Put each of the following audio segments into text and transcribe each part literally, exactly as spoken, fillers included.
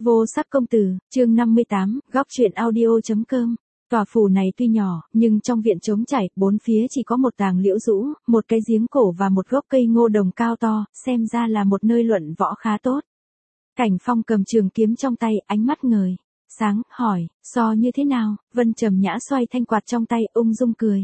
Vô sắc công tử, chương năm mươi tám, góc truyện audio.com. Tòa phủ này tuy nhỏ, nhưng trong viện trống trải, bốn phía chỉ có một tàng liễu rũ, một cái giếng cổ và một gốc cây ngô đồng cao to, xem ra là một nơi luận võ khá tốt. Cảnh Phong cầm trường kiếm trong tay, ánh mắt ngời sáng, hỏi, so như thế nào? Vân Trầm Nhã xoay thanh quạt trong tay, ung dung cười.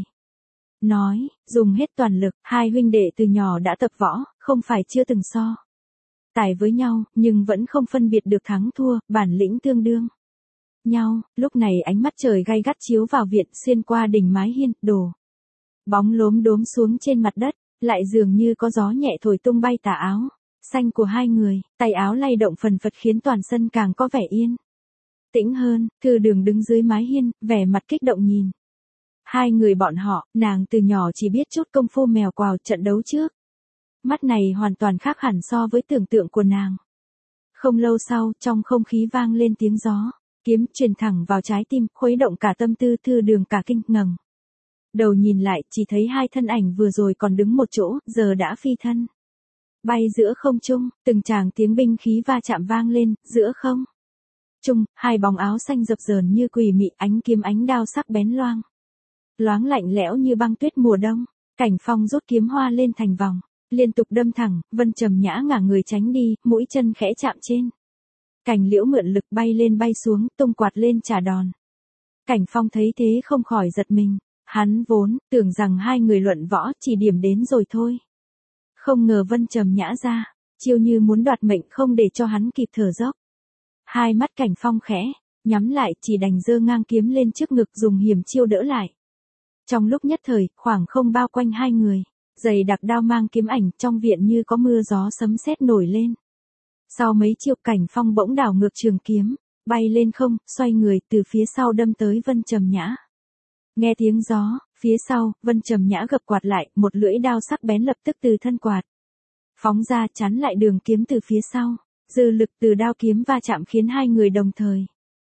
Nói, dùng hết toàn lực, hai huynh đệ từ nhỏ đã tập võ, không phải chưa từng so tài với nhau, nhưng vẫn không phân biệt được thắng thua, bản lĩnh tương đương nhau. Lúc này ánh mắt trời gay gắt chiếu vào viện, xuyên qua đỉnh mái hiên, đổ bóng lốm đốm xuống trên mặt đất, lại dường như có gió nhẹ thổi tung bay tà áo xanh của hai người, tay áo lay động phần phật khiến toàn sân càng có vẻ yên tĩnh hơn. Thư Đường đứng dưới mái hiên, vẻ mặt kích động nhìn hai người bọn họ. Nàng từ nhỏ chỉ biết chút công phu mèo quào, trận đấu trước mắt này hoàn toàn khác hẳn so với tưởng tượng của nàng. Không lâu sau, trong không khí vang lên tiếng gió kiếm truyền thẳng vào trái tim, khuấy động cả tâm tư. Thư Đường cả kinh, ngẩng đầu nhìn lại, chỉ thấy hai thân ảnh vừa rồi còn đứng một chỗ, giờ đã phi thân bay giữa không trung. Từng tràng tiếng binh khí va chạm vang lên giữa không trung, hai bóng áo xanh dập dờn như quỷ mị, ánh kiếm ánh đao sắc bén loang loáng, lạnh lẽo như băng tuyết mùa đông. Cảnh Phong rút kiếm hoa lên thành vòng, liên tục đâm thẳng. Vân Trầm Nhã ngả người tránh đi, mũi chân khẽ chạm trên cành liễu, mượn lực bay lên bay xuống, tung quạt lên trả đòn. Cảnh Phong thấy thế không khỏi giật mình, hắn vốn tưởng rằng hai người luận võ chỉ điểm đến rồi thôi, không ngờ Vân Trầm Nhã ra chiêu như muốn đoạt mệnh, không để cho hắn kịp thở dốc. Hai mắt Cảnh Phong khẽ nhắm lại, chỉ đành giơ ngang kiếm lên trước ngực, dùng hiểm chiêu đỡ lại. Trong lúc nhất thời, khoảng không bao quanh hai người, dày đặc đao mang kiếm ảnh, trong viện như có mưa gió sấm sét nổi lên. Sau mấy chiêu, Cảnh Phong bỗng đảo ngược trường kiếm, bay lên không, xoay người từ phía sau đâm tới Vân Trầm Nhã. Nghe tiếng gió, phía sau, Vân Trầm Nhã gập quạt lại, một lưỡi đao sắc bén lập tức từ thân quạt phóng ra, chắn lại đường kiếm từ phía sau. Dư lực từ đao kiếm va chạm khiến hai người đồng thời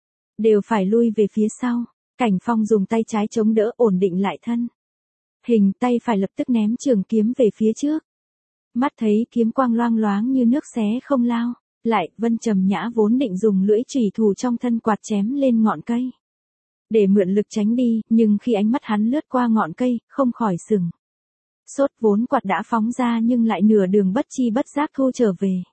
đều phải lui về phía sau. Cảnh Phong dùng tay trái chống đỡ, ổn định lại thân hình, tay phải lập tức ném trường kiếm về phía trước. Mắt thấy kiếm quang loang loáng như nước xé không lao lại, Vân Trầm Nhã vốn định dùng lưỡi chủy thủ trong thân quạt chém lên ngọn cây để mượn lực tránh đi, nhưng khi ánh mắt hắn lướt qua ngọn cây, không khỏi sửng sốt. Vốn quạt đã phóng ra nhưng lại nửa đường bất chi bất giác thu trở về.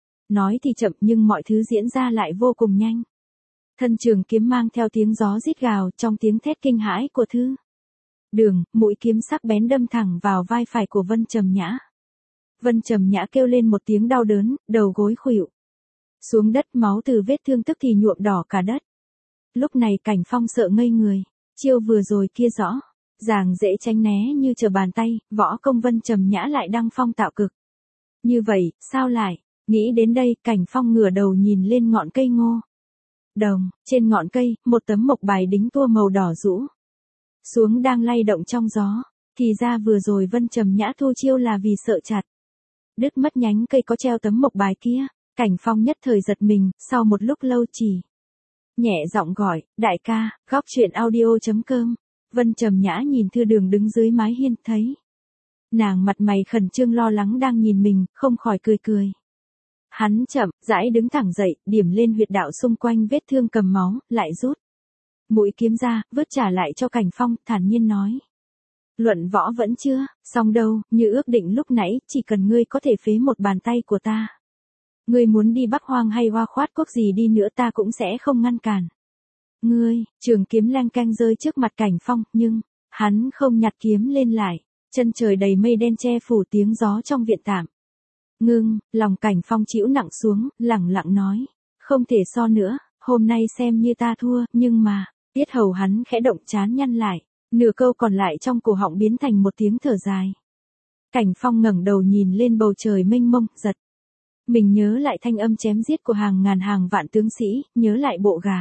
Nói thì chậm nhưng mọi thứ diễn ra lại vô cùng nhanh. Thân trường kiếm mang theo tiếng gió rít gào, trong tiếng thét kinh hãi của Thư Đường, mũi kiếm sắc bén đâm thẳng vào vai phải của Vân Trầm Nhã. Vân Trầm Nhã kêu lên một tiếng đau đớn, đầu gối khuỵu xuống đất, máu từ vết thương tức thì nhuộm đỏ cả đất. Lúc này Cảnh Phong sợ ngây người, chiêu vừa rồi kia rõ ràng dễ tránh né như trở bàn tay, võ công Vân Trầm Nhã lại đăng phong tạo cực. Như vậy, sao lại? Nghĩ đến đây, Cảnh Phong ngửa đầu nhìn lên ngọn cây ngô đồng. Trên ngọn cây, một tấm mộc bài đính tua màu đỏ rũ xuống đang lay động trong gió. Thì ra vừa rồi Vân Trầm Nhã thu chiêu là vì sợ chặt đứt mất nhánh cây có treo tấm mộc bài kia. Cảnh Phong nhất thời giật mình, sau một lúc lâu chỉ nhẹ giọng gọi, đại ca, góc truyện audio.com. Vân Trầm Nhã nhìn Thư Đường đứng dưới mái hiên, thấy nàng mặt mày khẩn trương lo lắng đang nhìn mình, không khỏi cười cười. Hắn chậm rãi đứng thẳng dậy, điểm lên huyệt đạo xung quanh vết thương cầm máu, lại rút mũi kiếm ra, vứt trả lại cho Cảnh Phong, thản nhiên nói. Luận võ vẫn chưa xong đâu, như ước định lúc nãy, chỉ cần ngươi có thể phế một bàn tay của ta. Ngươi muốn đi Bắc Hoang hay Hoa Khoát Quốc gì đi nữa ta cũng sẽ không ngăn cản ngươi. Trường kiếm leng keng rơi trước mặt Cảnh Phong, nhưng hắn không nhặt kiếm lên lại. Chân trời đầy mây đen che phủ, tiếng gió trong viện tạm ngưng. Lòng Cảnh Phong chịu nặng xuống, lẳng lặng nói, không thể so nữa, hôm nay xem như ta thua. Nhưng mà, tiết hầu hắn khẽ động, chán nhăn lại, nửa câu còn lại trong cổ họng biến thành một tiếng thở dài. Cảnh Phong ngẩng đầu nhìn lên bầu trời mênh mông, giật mình nhớ lại thanh âm chém giết của hàng ngàn hàng vạn tướng sĩ, nhớ lại bộ gà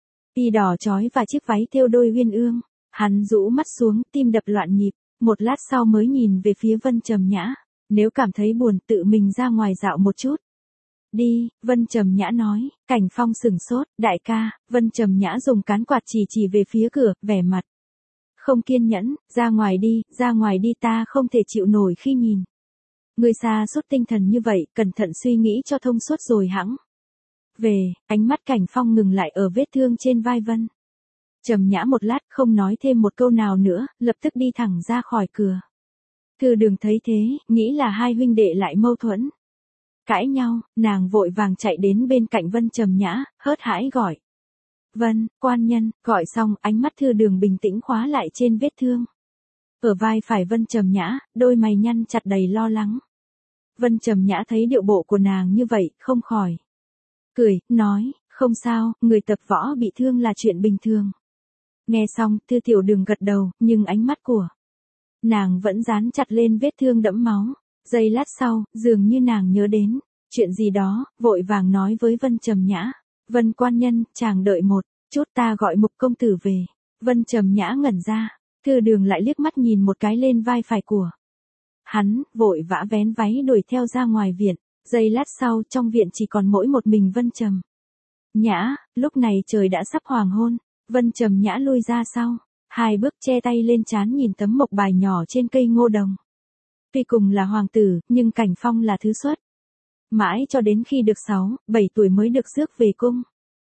y đỏ chói và chiếc váy thêu đôi uyên ương. Hắn rũ mắt xuống, tim đập loạn nhịp, một lát sau mới nhìn về phía Vân Trầm Nhã. Nếu cảm thấy buồn, tự mình ra ngoài dạo một chút đi, Vân Trầm Nhã nói. Cảnh Phong sửng sốt, đại ca. Vân Trầm Nhã dùng cán quạt chỉ chỉ về phía cửa, vẻ mặt không kiên nhẫn, ra ngoài đi, ra ngoài đi, ta không thể chịu nổi khi nhìn ngươi sa sút tinh thần như vậy, cẩn thận suy nghĩ cho thông suốt rồi hẵng Về, ánh mắt Cảnh Phong ngừng lại ở vết thương trên vai Vân Trầm Nhã một lát, không nói thêm một câu nào nữa, lập tức đi thẳng ra khỏi cửa. Thư Đường thấy thế, nghĩ là hai huynh đệ lại mâu thuẫn. Cãi nhau, nàng vội vàng chạy đến bên cạnh Vân Trầm Nhã, hớt hãi gọi. Vân, quan nhân, gọi xong, ánh mắt Thư Đường bình tĩnh khóa lại trên vết thương. Ở vai phải Vân Trầm Nhã, đôi mày nhăn chặt đầy lo lắng. Vân Trầm Nhã thấy điệu bộ của nàng như vậy, không khỏi cười, nói, không sao, người tập võ bị thương là chuyện bình thường. Nghe xong, Thư Tiểu Đường gật đầu, nhưng ánh mắt của nàng vẫn dán chặt lên vết thương đẫm máu. Giây lát sau, dường như nàng nhớ đến chuyện gì đó, vội vàng nói với Vân Trầm Nhã. Vân quan nhân, chàng đợi một chút, ta gọi Mục công tử về. Vân Trầm Nhã ngẩn ra, Thư Đường lại liếc mắt nhìn một cái lên vai phải của hắn, vội vã vén váy đuổi theo ra ngoài viện. Giây lát sau, trong viện chỉ còn mỗi một mình Vân Trầm Nhã. Lúc này trời đã sắp hoàng hôn. Vân Trầm Nhã lui ra sau, hai bước che tay lên trán nhìn tấm mộc bài nhỏ trên cây ngô đồng. Tuy cùng là hoàng tử, nhưng Cảnh Phong là thứ xuất. Mãi cho đến khi được sáu, bảy tuổi mới được rước về cung.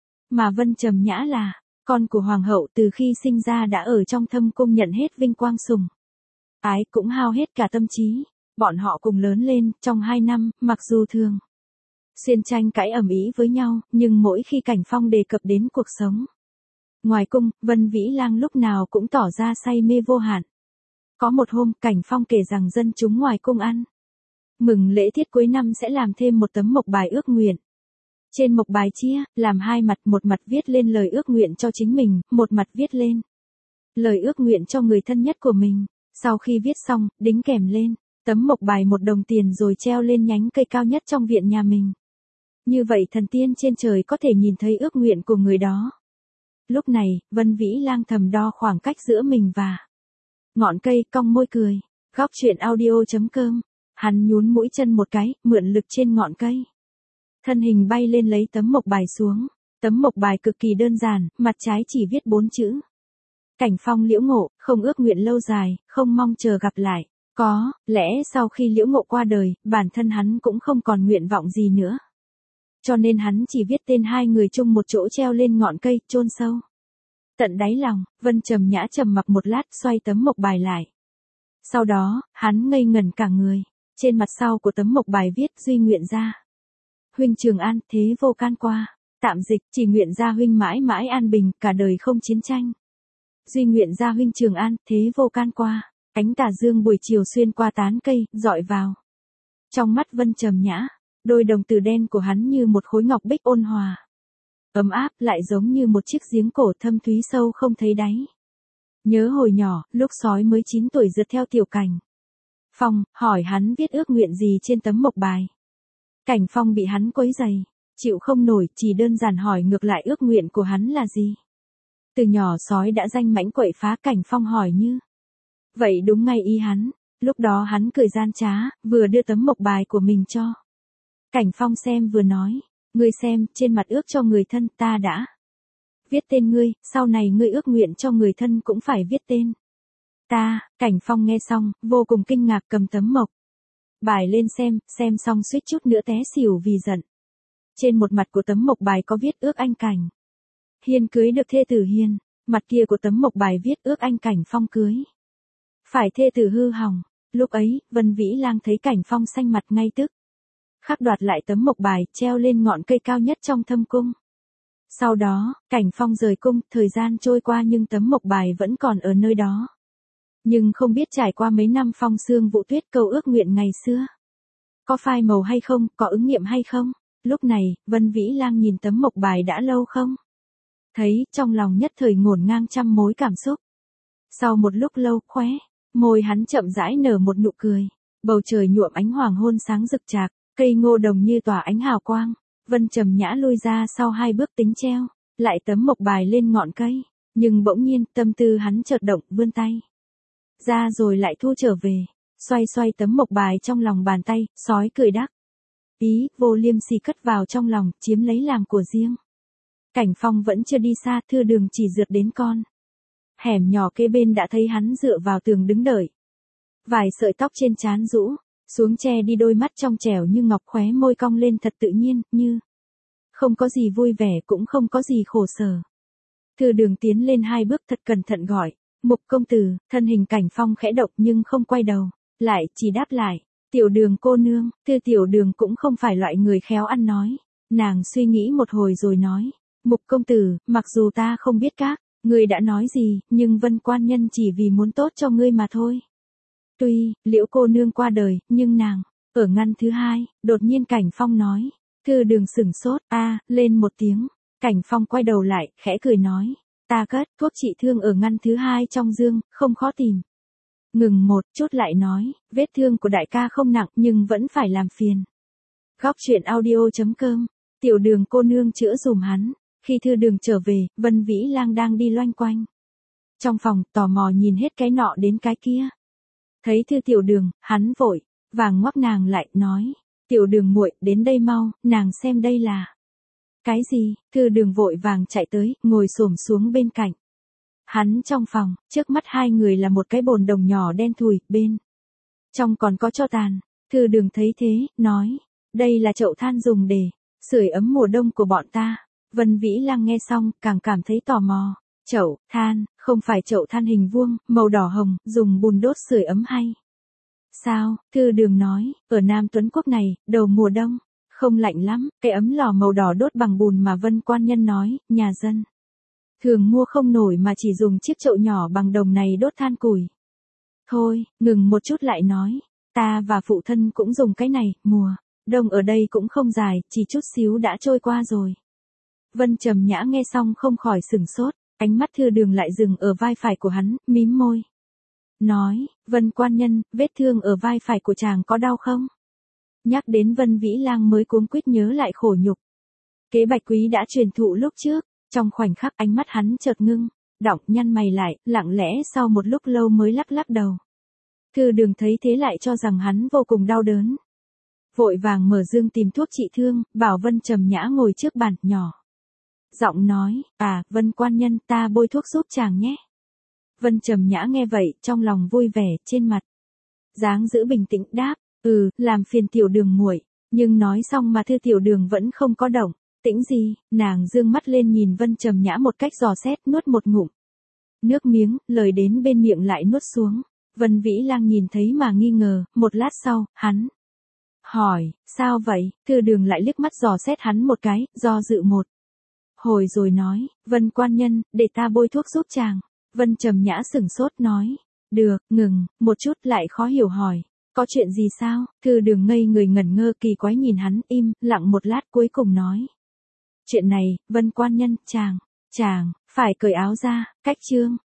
Mà Vân Trầm Nhã là con của hoàng hậu, từ khi sinh ra đã ở trong thâm cung nhận hết vinh quang sủng ái, cũng hao hết cả tâm trí. Bọn họ cùng lớn lên, trong hai năm, mặc dù thường xuyên tranh cãi ầm ĩ với nhau, nhưng mỗi khi Cảnh Phong đề cập đến cuộc sống ngoài cung, Vân Vĩ Lang lúc nào cũng tỏ ra say mê vô hạn. Có một hôm, Cảnh Phong kể rằng dân chúng ngoài cung ăn mừng lễ tiết cuối năm sẽ làm thêm một tấm mộc bài ước nguyện. Trên mộc bài chia làm hai mặt, một mặt viết lên lời ước nguyện cho chính mình, một mặt viết lên lời ước nguyện cho người thân nhất của mình. Sau khi viết xong, đính kèm lên tấm mộc bài một đồng tiền rồi treo lên nhánh cây cao nhất trong viện nhà mình. Như vậy thần tiên trên trời có thể nhìn thấy ước nguyện của người đó. Lúc này, Vân Vĩ Lang thầm đo khoảng cách giữa mình và ngọn cây, cong môi cười. Góc truyện audio.com. Hắn nhún mũi chân một cái, mượn lực trên ngọn cây. Thân hình bay lên lấy tấm mộc bài xuống. Tấm mộc bài cực kỳ đơn giản, mặt trái chỉ viết bốn chữ. Cảnh Phong liễu ngộ, không ước nguyện lâu dài, không mong chờ gặp lại. Có lẽ sau khi liễu ngộ qua đời, bản thân hắn cũng không còn nguyện vọng gì nữa. Cho nên hắn chỉ viết tên hai người chung một chỗ treo lên ngọn cây, chôn sâu tận đáy lòng. Vân Trầm Nhã trầm mặc một lát, xoay tấm mộc bài lại. Sau đó, hắn ngây ngẩn cả người. Trên mặt sau của tấm mộc bài viết duy nguyện gia huynh Trường An, thế vô can qua. Tạm dịch, chỉ nguyện gia huynh mãi mãi an bình, cả đời không chiến tranh. Duy nguyện gia huynh Trường An, thế vô can qua. Ánh tà dương buổi chiều xuyên qua tán cây, dọi vào trong mắt Vân Trầm Nhã. Đôi đồng tử đen của hắn như một khối ngọc bích ôn hòa, ấm áp, lại giống như một chiếc giếng cổ thâm thúy sâu không thấy đáy. Nhớ hồi nhỏ, lúc sói mới chín tuổi rượt theo Tiểu Cảnh Phong, hỏi hắn viết ước nguyện gì trên tấm mộc bài. Cảnh Phong bị hắn quấy rầy, chịu không nổi, chỉ đơn giản hỏi ngược lại ước nguyện của hắn là gì. Từ nhỏ sói đã danh mãnh quậy phá, Cảnh Phong hỏi như vậy đúng ngay ý hắn. Lúc đó hắn cười gian trá, vừa đưa tấm mộc bài của mình cho Cảnh Phong xem vừa nói, ngươi xem, trên mặt ước cho người thân ta đã viết tên ngươi, sau này ngươi ước nguyện cho người thân cũng phải viết tên ta. Cảnh Phong nghe xong, vô cùng kinh ngạc, cầm tấm mộc bài lên xem, xem xong suýt chút nữa té xỉu vì giận. Trên một mặt của tấm mộc bài có viết ước anh Cảnh Hiên cưới được thê tử Hiên, mặt kia của tấm mộc bài viết ước anh Cảnh Phong cưới phải thê tử hư hỏng. Lúc ấy, Vân Vĩ Lang thấy Cảnh Phong xanh mặt ngay tức khắc đoạt lại tấm mộc bài, treo lên ngọn cây cao nhất trong thâm cung. Sau đó, Cảnh Phong rời cung, thời gian trôi qua nhưng tấm mộc bài vẫn còn ở nơi đó. Nhưng không biết trải qua mấy năm phong sương vụ tuyết, câu ước nguyện ngày xưa có phai màu hay không, có ứng nghiệm hay không. Lúc này, Vân Vĩ Lang nhìn tấm mộc bài đã lâu không thấy, trong lòng nhất thời ngổn ngang trăm mối cảm xúc. Sau một lúc lâu, khóe môi hắn chậm rãi nở một nụ cười. Bầu trời nhuộm ánh hoàng hôn sáng rực rạc, cây ngô đồng như tỏa ánh hào quang. Vân Trầm Nhã lui ra sau hai bước tính treo lại tấm mộc bài lên ngọn cây, nhưng bỗng nhiên tâm tư hắn chợt động, vươn tay ra rồi lại thu trở về, xoay xoay tấm mộc bài trong lòng bàn tay, sói cười đắc ý, vô liêm sỉ cất vào trong lòng, chiếm lấy làm của riêng. Cảnh Phong vẫn chưa đi xa, Thư Đường chỉ rượt đến con hẻm nhỏ kế bên đã thấy hắn dựa vào tường đứng đợi. Vài sợi tóc trên trán rũ xuống che đi đôi mắt trong trẻo như ngọc, khóe môi cong lên thật tự nhiên, như không có gì vui vẻ cũng không có gì khổ sở. Thư Đường tiến lên hai bước thật cẩn thận gọi, Mục công tử. Thân hình Cảnh Phong khẽ động nhưng không quay đầu, lại chỉ đáp lại, Tiểu Đường cô nương. Thư Tiểu Đường cũng không phải loại người khéo ăn nói, nàng suy nghĩ một hồi rồi nói, Mục công tử, mặc dù ta không biết các ngươi đã nói gì, nhưng Vân quan nhân chỉ vì muốn tốt cho ngươi mà thôi. Tuy Liễu cô nương qua đời, nhưng nàng ở ngăn thứ hai. Đột nhiên Cảnh Phong nói. Thư Đường sửng sốt, a, lên một tiếng. Cảnh Phong quay đầu lại, khẽ cười nói, ta cất thuốc trị thương ở ngăn thứ hai trong dương, không khó tìm. Ngừng một chút lại nói, vết thương của đại ca không nặng nhưng vẫn phải làm phiền. Góc truyện audio.com, Tiểu Đường cô nương chữa dùm hắn. Khi Thư Đường trở về, Vân Vĩ Lang đang đi loanh quanh trong phòng, tò mò nhìn hết cái nọ đến cái kia. Thấy Thư Tiểu Đường, hắn vội vàng ngoắc nàng lại, nói, Tiểu Đường muội, đến đây mau, nàng xem đây là cái gì. Thư Đường vội vàng chạy tới, ngồi xổm xuống bên cạnh hắn trong phòng. Trước mắt hai người là một cái bồn đồng nhỏ đen thùi, bên trong còn có tro tàn. Thư Đường thấy thế, nói, đây là chậu than dùng để sưởi ấm mùa đông của bọn ta. Vân Vĩ Lang nghe xong, càng cảm thấy tò mò. Chậu than, không phải chậu than hình vuông, màu đỏ hồng, dùng bùn đốt sưởi ấm hay sao? Thư Đường nói, ở Nam Tuấn Quốc này, đầu mùa đông không lạnh lắm, cái ấm lò màu đỏ đốt bằng bùn mà Vân quan nhân nói, nhà dân thường mua không nổi mà chỉ dùng chiếc chậu nhỏ bằng đồng này đốt than củi. Thôi, ngừng một chút lại nói, ta và phụ thân cũng dùng cái này, mùa đông ở đây cũng không dài, chỉ chút xíu đã trôi qua rồi. Vân Trầm Nhã nghe xong không khỏi sửng sốt, ánh mắt Thư Đường lại dừng ở vai phải của hắn, mím môi. Nói, Vân quan nhân, vết thương ở vai phải của chàng có đau không? Nhắc đến Vân Vĩ Lang mới cuống quýt nhớ lại khổ nhục Kế Bạch Quý đã truyền thụ lúc trước. Trong khoảnh khắc ánh mắt hắn chợt ngưng, đọng, nhăn mày lại, lặng lẽ sau một lúc lâu mới lắc lắc đầu. Thư Đường thấy thế lại cho rằng hắn vô cùng đau đớn. Vội vàng mở dương tìm thuốc trị thương, bảo Vân Trầm Nhã ngồi trước bàn, nhỏ giọng nói, à, Vân quan nhân, ta bôi thuốc giúp chàng nhé. Vân Trầm Nhã nghe vậy, trong lòng vui vẻ, trên mặt dáng giữ bình tĩnh đáp, ừ, làm phiền Tiểu Đường muội. Nhưng nói xong mà Thư Tiểu Đường vẫn không có động tĩnh gì. Nàng dương mắt lên nhìn Vân Trầm Nhã một cách dò xét, nuốt một ngụm nước miếng, lời đến bên miệng lại nuốt xuống. Vân Vĩ Lang nhìn thấy mà nghi ngờ, một lát sau, hắn hỏi, sao vậy? Thư Đường lại liếc mắt dò xét hắn một cái, do dự một hồi rồi nói, Vân quan nhân, để ta bôi thuốc giúp chàng. Vân Trầm Nhã sửng sốt nói, được. Ngừng một chút lại khó hiểu hỏi, có chuyện gì sao? Thư Đường ngây người ngẩn ngơ kỳ quái nhìn hắn, im lặng một lát cuối cùng nói, chuyện này, Vân quan nhân, chàng chàng phải cởi áo ra. Cách chương